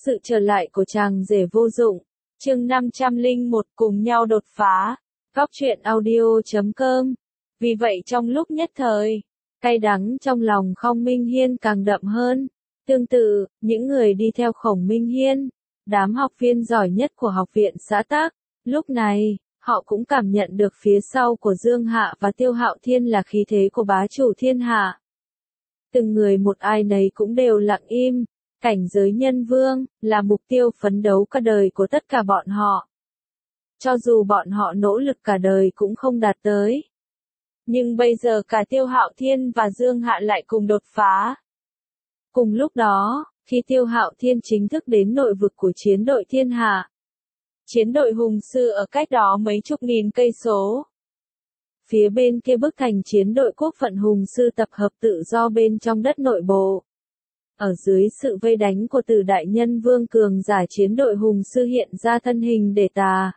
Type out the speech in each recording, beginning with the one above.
Sự trở lại của chàng rể vô dụng. Chương 501 cùng nhau đột phá. Góc truyện audio.com. Vì vậy trong lúc nhất thời, cay đắng trong lòng Khổng Minh Hiên càng đậm hơn. Tương tự, những người đi theo Khổng Minh Hiên, đám học viên giỏi nhất của học viện xã Tắc, lúc này, họ cũng cảm nhận được phía sau của Dương Hạ và Tiêu Hạo Thiên là khí thế của bá chủ thiên hạ. Từng người một ai nấy cũng đều lặng im. Cảnh giới nhân vương, là mục tiêu phấn đấu cả đời của tất cả bọn họ. Cho dù bọn họ nỗ lực cả đời cũng không đạt tới. Nhưng bây giờ cả Tiêu Hạo Thiên và Dương Hạ lại cùng đột phá. Cùng lúc đó, khi Tiêu Hạo Thiên chính thức đến nội vực của chiến đội thiên hạ. Chiến đội hùng sư ở cách đó mấy chục nghìn cây số. Phía bên kia bức thành chiến đội quốc phận hùng sư tập hợp tự do bên trong đất nội bộ. Ở dưới sự vây đánh của Tử đại nhân vương cường giả chiến đội hùng sư hiện ra thân hình để tà.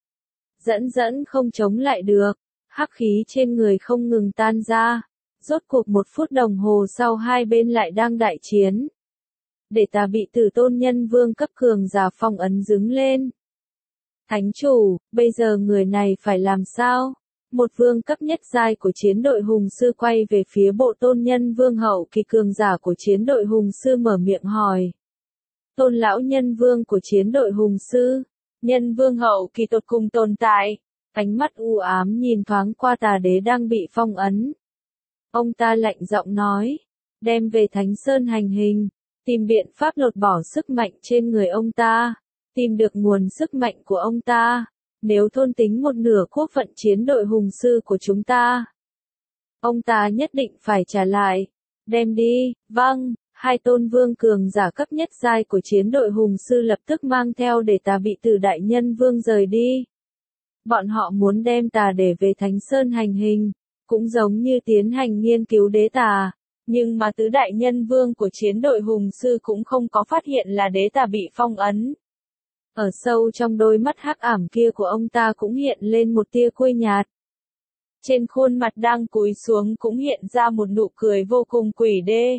Dẫn không chống lại được, hắc khí trên người không ngừng tan ra. Rốt cuộc 1 phút đồng hồ sau hai bên lại đang đại chiến. Để tà bị Tử tôn nhân vương cấp cường giả phong ấn dứng lên. Thánh chủ, bây giờ người này phải làm sao? Một vương cấp nhất giai của chiến đội hùng sư quay về phía bộ tôn nhân vương hậu kỳ cường giả của chiến đội hùng sư mở miệng hỏi. Tôn lão nhân vương của chiến đội hùng sư, nhân vương hậu kỳ tột cùng tồn tại, ánh mắt u ám nhìn thoáng qua tà đế đang bị phong ấn. Ông ta lạnh giọng nói, đem về Thánh Sơn hành hình, tìm biện pháp lột bỏ sức mạnh trên người ông ta, tìm được nguồn sức mạnh của ông ta. Nếu thôn tính 1/2 quốc phận chiến đội hùng sư của chúng ta, ông ta nhất định phải trả lại. Đem đi, vâng, hai tôn vương cường giả cấp nhất giai của chiến đội hùng sư lập tức mang theo để tà bị Tử đại nhân vương rời đi. Bọn họ muốn đem tà để về Thánh Sơn hành hình, cũng giống như tiến hành nghiên cứu đế tà. Nhưng mà Tứ đại nhân vương của chiến đội hùng sư cũng không có phát hiện là đế tà bị phong ấn. Ở sâu trong đôi mắt hắc ảm kia của ông ta cũng hiện lên một tia quê nhạt. Trên khuôn mặt đang cúi xuống cũng hiện ra một nụ cười vô cùng quỷ đê.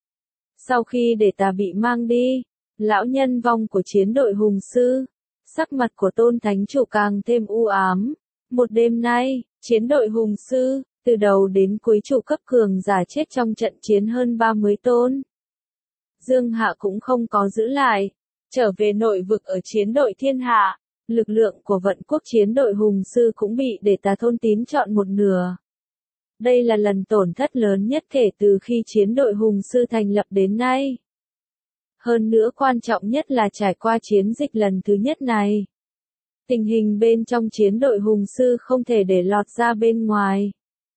Sau khi để tà bị mang đi, lão nhân vong của chiến đội hùng sư, sắc mặt của Tôn Thánh Chủ càng thêm u ám. Một đêm nay, chiến đội hùng sư, từ đầu đến cuối chủ cấp cường giả chết trong trận chiến hơn 30 tôn. Dương Hạ cũng không có giữ lại. Trở về nội vực ở chiến đội thiên hạ, lực lượng của vận quốc chiến đội hùng sư cũng bị để tà thôn tín trọn 1/2. Đây là lần tổn thất lớn nhất kể từ khi chiến đội hùng sư thành lập đến nay. Hơn nữa quan trọng nhất là trải qua chiến dịch lần thứ nhất này. Tình hình bên trong chiến đội hùng sư không thể để lọt ra bên ngoài.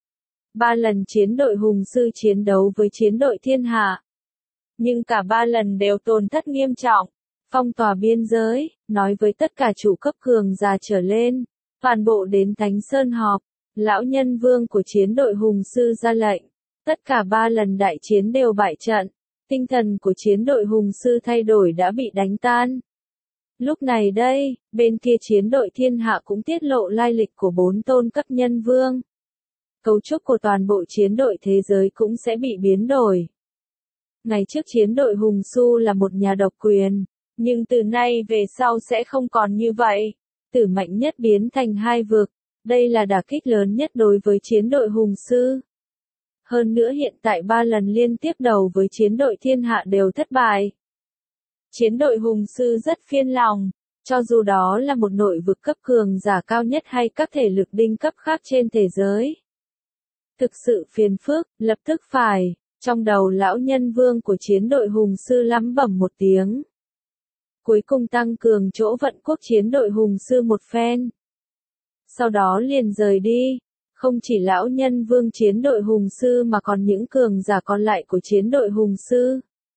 3 lần chiến đội hùng sư chiến đấu với chiến đội thiên hạ. Nhưng cả 3 lần đều tổn thất nghiêm trọng. Phong tỏa biên giới, nói với tất cả chủ cấp cường giả trở lên, toàn bộ đến Thánh Sơn họp, lão nhân vương của chiến đội hùng sư ra lệnh, tất cả 3 lần đại chiến đều bại trận, tinh thần của chiến đội hùng sư thay đổi đã bị đánh tan. Lúc này đây, bên kia chiến đội thiên hạ cũng tiết lộ lai lịch của 4 tôn cấp nhân vương. Cấu trúc của toàn bộ chiến đội thế giới cũng sẽ bị biến đổi. Ngày trước chiến đội hùng su là một nhà độc quyền. Nhưng từ nay về sau sẽ không còn như vậy. Tử mạnh nhất biến thành 2 vực. Đây là đả kích lớn nhất đối với chiến đội hùng sư. Hơn nữa hiện tại 3 lần liên tiếp đầu với chiến đội thiên hạ đều thất bại. Chiến đội hùng sư rất phiền lòng. Cho dù đó là một nội vực cấp cường giả cao nhất hay các thể lực đinh cấp khác trên thế giới. Thực sự phiền phức, lập tức phải. Trong đầu lão nhân vương của chiến đội hùng sư lắm bẩm một tiếng. Cuối cùng tăng cường chỗ vận quốc chiến đội hùng sư một phen. Sau đó liền rời đi. Không chỉ lão nhân vương chiến đội hùng sư mà còn những cường giả còn lại của chiến đội hùng sư.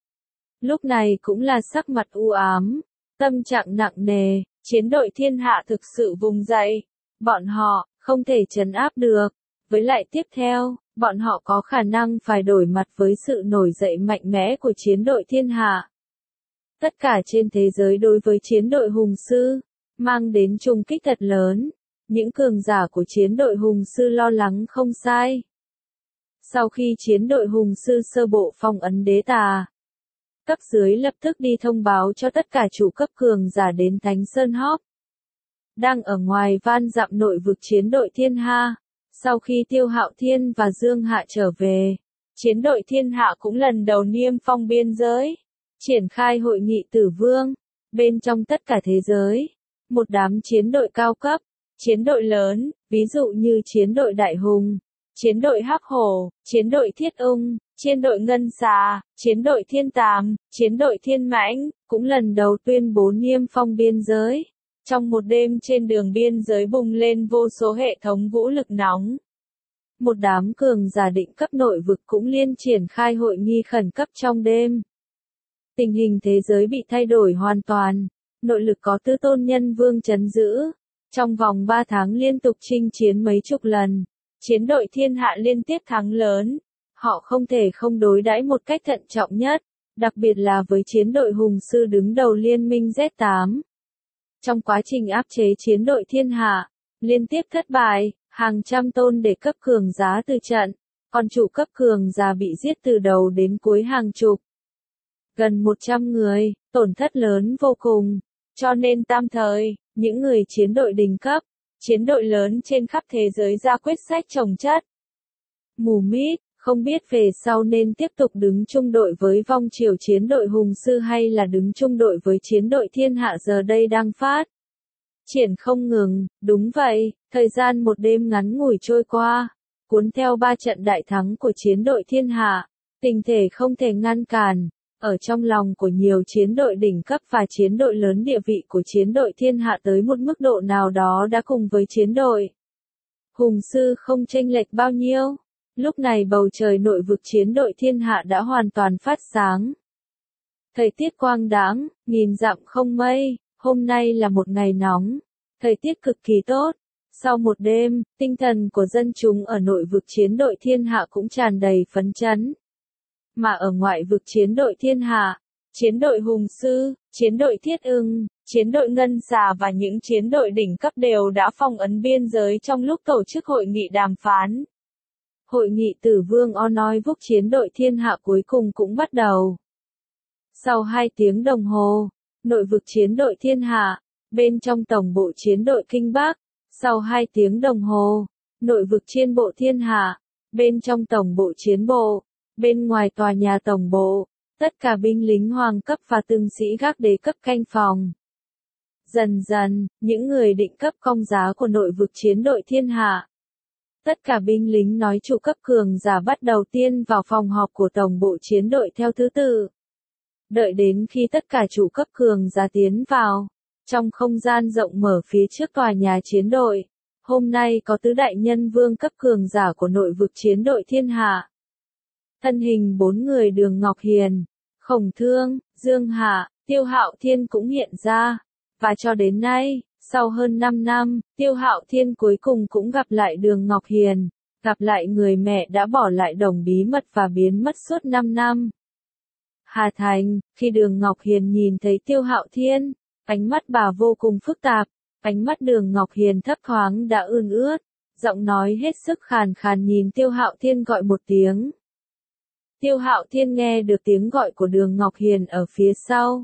Lúc này cũng là sắc mặt u ám, tâm trạng nặng nề, chiến đội thiên hạ thực sự vùng dậy. Bọn họ, không thể trấn áp được. Với lại tiếp theo, bọn họ có khả năng phải đổi mặt với sự nổi dậy mạnh mẽ của chiến đội thiên hạ. Tất cả trên thế giới đối với chiến đội hùng sư, mang đến trùng kích thật lớn. Những cường giả của chiến đội hùng sư lo lắng không sai. Sau khi chiến đội hùng sư sơ bộ phong ấn đế tà, Cấp dưới lập tức đi thông báo cho tất cả trụ cấp cường giả đến Thánh Sơn Hop. Đang ở ngoài van dặm nội vực chiến đội Thiên Hạ. Sau khi Tiêu Hạo Thiên và Dương Hạ trở về, chiến đội Thiên Hạ cũng lần đầu niêm phong biên giới, triển khai hội nghị Tử Vương. Bên trong tất cả thế giới, một đám chiến đội cao cấp, chiến đội lớn, ví dụ như chiến đội Đại Hùng, chiến đội Hắc Hổ, chiến đội Thiết Ung, chiến đội Ngân Xà, chiến đội Thiên Tàm, chiến đội Thiên Mãnh, cũng lần đầu tuyên bố niêm phong biên giới. Trong một đêm trên đường biên giới bùng lên vô số hệ thống vũ lực nóng. Một đám cường giả định cấp nội vực cũng liên triển khai hội nghi khẩn cấp trong đêm. Tình hình thế giới bị thay đổi hoàn toàn, nội lực có Tư Tôn Nhân Vương trấn giữ. Trong vòng 3 tháng liên tục chinh chiến mấy chục lần, chiến đội Thiên Hạ liên tiếp thắng lớn. Họ không thể không đối đãi một cách thận trọng nhất, đặc biệt là với chiến đội Hùng Sư đứng đầu liên minh Z8. Trong quá trình áp chế chiến đội Thiên Hạ, liên tiếp thất bại, hàng trăm tôn để cấp cường giá từ trận, còn trụ cấp cường giả bị giết từ đầu đến cuối hàng chục. Gần 100 người, tổn thất lớn vô cùng, cho nên tạm thời, những người chiến đội đỉnh cấp, chiến đội lớn trên khắp thế giới ra quyết sách chồng chất. Mù mịt, không biết về sau nên tiếp tục đứng chung đội với vong triều chiến đội Hùng Sư hay là đứng chung đội với chiến đội Thiên Hạ giờ đây đang phát triển không ngừng. Đúng vậy, thời gian một đêm ngắn ngủi trôi qua, cuốn theo 3 trận đại thắng của chiến đội Thiên Hạ, tình thể không thể ngăn cản. Ở trong lòng của nhiều chiến đội đỉnh cấp và chiến đội lớn, địa vị của chiến đội Thiên Hạ tới một mức độ nào đó đã cùng với chiến đội Hùng Sư không chênh lệch bao nhiêu. Lúc này bầu trời nội vực chiến đội Thiên Hạ đã hoàn toàn phát sáng. Thời tiết quang đãng, nghìn dặm không mây, hôm nay là một ngày nóng, thời tiết cực kỳ tốt. Sau một đêm, tinh thần của dân chúng ở nội vực chiến đội Thiên Hạ cũng tràn đầy phấn chấn. Mà ở ngoại vực chiến đội Thiên Hạ, chiến đội Hùng Sư, chiến đội Thiết Ưng, chiến đội Ngân Xà và những chiến đội đỉnh cấp đều đã phong ấn biên giới trong lúc tổ chức hội nghị đàm phán. Hội nghị Tử Vương Onoi Vúc chiến đội Thiên Hạ cuối cùng cũng bắt đầu. Sau 2 tiếng đồng hồ, nội vực chiến đội Thiên Hạ, bên trong tổng bộ chiến đội Kinh Bắc. Sau 2 tiếng đồng hồ, nội vực chiến bộ Thiên Hạ, bên trong tổng bộ chiến bộ, bên ngoài tòa nhà tổng bộ, tất cả binh lính hoàng cấp và tướng sĩ gác đế cấp canh phòng. Dần dần, những người định cấp công giá của nội vực chiến đội Thiên Hạ, tất cả binh lính nói trụ cấp cường giả bắt đầu tiên vào phòng họp của tổng bộ chiến đội theo thứ tự. Đợi đến khi tất cả trụ cấp cường giả tiến vào, trong không gian rộng mở phía trước tòa nhà chiến đội, hôm nay có tứ đại nhân vương cấp cường giả của nội vực chiến đội Thiên Hạ. Thân hình 4 người Đường Ngọc Hiền, Khổng Thương, Dương Hạ, Tiêu Hạo Thiên cũng hiện ra, và cho đến nay, sau hơn 5 năm, Tiêu Hạo Thiên cuối cùng cũng gặp lại Đường Ngọc Hiền, gặp lại người mẹ đã bỏ lại đồng bí mật và biến mất suốt 5 năm. Hà Thành, khi Đường Ngọc Hiền nhìn thấy Tiêu Hạo Thiên, ánh mắt bà vô cùng phức tạp, ánh mắt Đường Ngọc Hiền thấp thoáng đã ươn ướt, giọng nói hết sức khàn khàn nhìn Tiêu Hạo Thiên gọi một tiếng. Tiêu Hạo Thiên nghe được tiếng gọi của Đường Ngọc Hiền ở phía sau.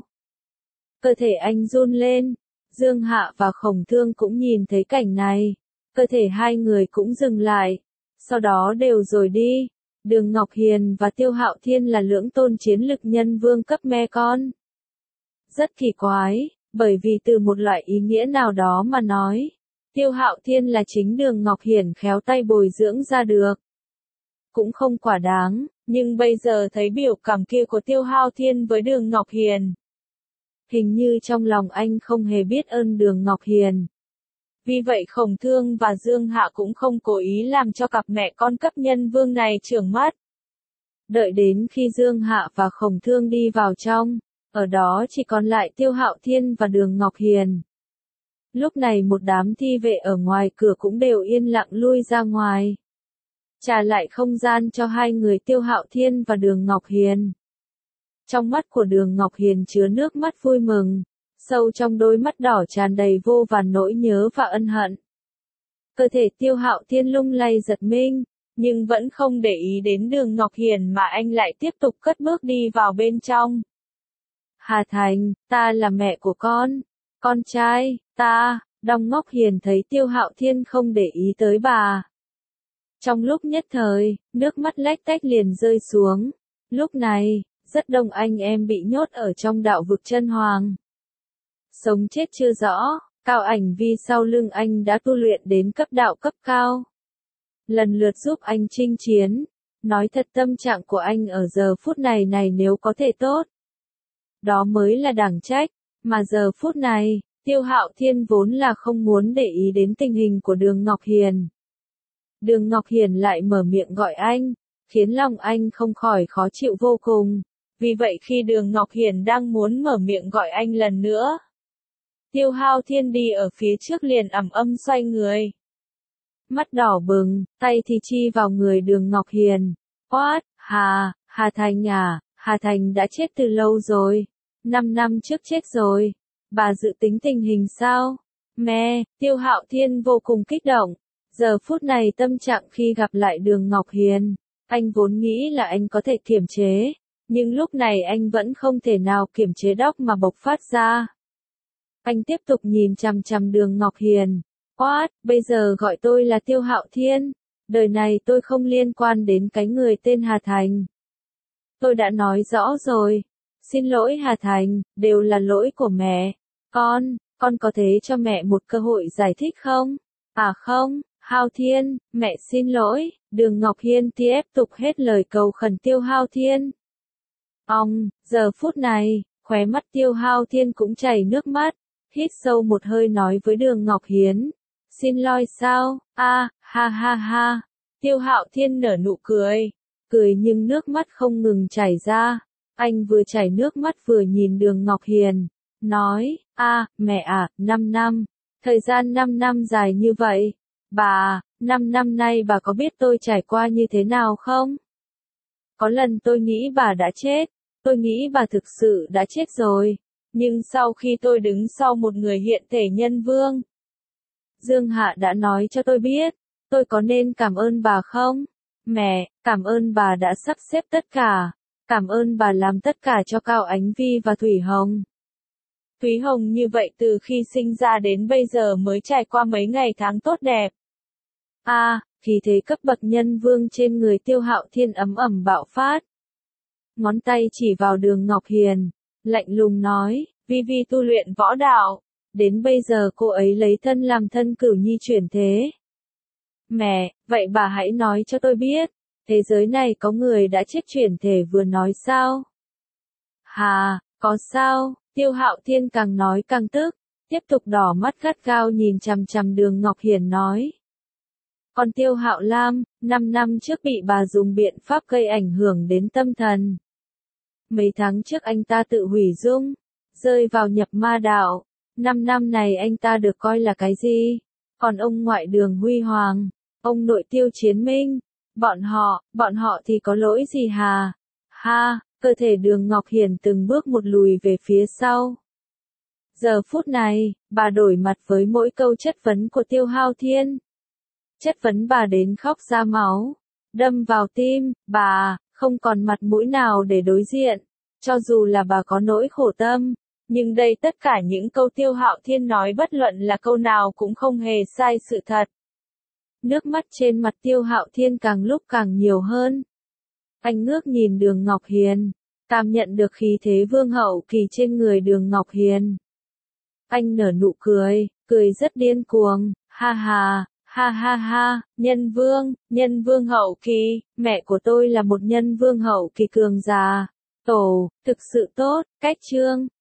Cơ thể anh run lên, Dương Hạ và Khổng Thương cũng nhìn thấy cảnh này, cơ thể hai người cũng dừng lại, sau đó đều rồi đi. Đường Ngọc Hiền và Tiêu Hạo Thiên là lưỡng tôn chiến lực nhân vương cấp me con. Rất kỳ quái, bởi vì từ một loại ý nghĩa nào đó mà nói, Tiêu Hạo Thiên là chính Đường Ngọc Hiền khéo tay bồi dưỡng ra được. Cũng không quả đáng, nhưng bây giờ thấy biểu cảm kia của Tiêu Hạo Thiên với Đường Ngọc Hiền, hình như trong lòng anh không hề biết ơn Đường Ngọc Hiền. Vì vậy Khổng Thương và Dương Hạ cũng không cố ý làm cho cặp mẹ con cấp nhân vương này chưởng mắt. Đợi đến khi Dương Hạ và Khổng Thương đi vào trong, ở đó chỉ còn lại Tiêu Hạo Thiên và Đường Ngọc Hiền. Lúc này một đám thi vệ ở ngoài cửa cũng đều yên lặng lui ra ngoài, trả lại không gian cho hai người Tiêu Hạo Thiên và Đường Ngọc Hiền. Trong mắt của Đường Ngọc Hiền chứa nước mắt vui mừng, sâu trong đôi mắt đỏ tràn đầy vô vàn nỗi nhớ và ân hận. Cơ thể Tiêu Hạo Thiên lung lay giật mình, nhưng vẫn không để ý đến Đường Ngọc Hiền mà anh lại tiếp tục cất bước đi vào bên trong. Hà Thành, ta là mẹ của con trai, ta. Đong Ngọc Hiền thấy Tiêu Hạo Thiên không để ý tới bà. Trong lúc nhất thời, nước mắt lách tách liền rơi xuống. Lúc này, rất đông anh em bị nhốt ở trong đạo vực chân hoàng. Sống chết chưa rõ, Cao Ảnh Vi sau lưng anh đã tu luyện đến cấp đạo cấp cao. Lần lượt giúp anh chinh chiến. Nói thật tâm trạng của anh ở giờ phút này nếu có thể tốt. Đó mới là đáng trách, mà giờ phút này, Tiêu Hạo Thiên vốn là không muốn để ý đến tình hình của Đường Ngọc Hiền. Đường Ngọc Hiền lại mở miệng gọi anh, khiến lòng anh không khỏi khó chịu vô cùng. Vì vậy khi Đường Ngọc Hiền đang muốn mở miệng gọi anh lần nữa, Tiêu Hạo Thiên đi ở phía trước liền ầm ầm xoay người. Mắt đỏ bừng, tay thì chi vào người Đường Ngọc Hiền. What? Hà Thành à, Hà Thành đã chết từ lâu rồi. 5 năm trước chết rồi. Bà dự tính tình hình sao? Mẹ, Tiêu Hạo Thiên vô cùng kích động. Giờ phút này tâm trạng khi gặp lại Đường Ngọc Hiền, anh vốn nghĩ là anh có thể kiềm chế, nhưng lúc này anh vẫn không thể nào kiềm chế đóc mà bộc phát ra. Anh tiếp tục nhìn chằm chằm Đường Ngọc Hiền. What, bây giờ gọi tôi là Tiêu Hạo Thiên. Đời này tôi không liên quan đến cái người tên Hà Thành. Tôi đã nói rõ rồi. Xin lỗi Hà Thành, đều là lỗi của mẹ. Con có thể cho mẹ một cơ hội giải thích không? À không, Hạo Thiên, mẹ xin lỗi. Đường Ngọc Hiên tiếp tục hết lời cầu khẩn Tiêu Hạo Thiên. Giờ phút này, khóe mắt Tiêu Hạo Thiên cũng chảy nước mắt. Hít sâu một hơi nói với Đường Ngọc Hiến. Xin lỗi sao? Ha. Tiêu Hạo Thiên nở nụ cười. Cười nhưng nước mắt không ngừng chảy ra. Anh vừa chảy nước mắt vừa nhìn Đường Ngọc Hiền. Nói, mẹ à, 5 năm. Thời gian 5 năm dài như vậy. Bà, 5 năm nay bà có biết tôi trải qua như thế nào không? Có lần tôi nghĩ bà đã chết. Tôi nghĩ bà thực sự đã chết rồi. Nhưng sau khi tôi đứng sau một người hiện thể nhân vương, Dương Hạ đã nói cho tôi biết, tôi có nên cảm ơn bà không? Mẹ, cảm ơn bà đã sắp xếp tất cả. Cảm ơn bà làm tất cả cho Cao Ánh Vi và Thủy Hồng. Thúy Hồng như vậy từ khi sinh ra đến bây giờ mới trải qua mấy ngày tháng tốt đẹp. Khí thế cấp bậc nhân vương trên người Tiêu Hạo Thiên ấm ẩm bạo phát. Ngón tay chỉ vào Đường Ngọc Hiền, lạnh lùng nói, Vi tu luyện võ đạo. Đến bây giờ cô ấy lấy thân làm thân cửu nhi chuyển thế. Mẹ, vậy bà hãy nói cho tôi biết, thế giới này có người đã chết chuyển thể vừa nói sao? Có sao? Tiêu Hạo Thiên càng nói càng tức, tiếp tục đỏ mắt gắt gao nhìn chằm chằm Đường Ngọc Hiền nói. Còn Tiêu Hạo Lam, 5 năm trước bị bà dùng biện pháp gây ảnh hưởng đến tâm thần. Mấy tháng trước anh ta tự hủy dung, rơi vào nhập ma đạo. 5 năm này anh ta được coi là cái gì? Còn ông ngoại Đường Huy Hoàng, ông nội Tiêu Chiến Minh, bọn họ thì có lỗi gì hà? Cơ thể Đường Ngọc Hiền từng bước một lùi về phía sau. Giờ phút này, bà đổi mặt với mỗi câu chất vấn của Tiêu Hạo Thiên. Chất vấn bà đến khóc ra máu, đâm vào tim, bà không còn mặt mũi nào để đối diện, cho dù là bà có nỗi khổ tâm. Nhưng đây tất cả những câu Tiêu Hạo Thiên nói bất luận là câu nào cũng không hề sai sự thật. Nước mắt trên mặt Tiêu Hạo Thiên càng lúc càng nhiều hơn. Anh ngước nhìn Đường Ngọc Hiền, cảm nhận được khí thế vương hậu kỳ trên người Đường Ngọc Hiền. Anh nở nụ cười, cười rất điên cuồng, ha, nhân vương hậu kỳ, mẹ của tôi là một nhân vương hậu kỳ cường già. Thực sự tốt, cách chương.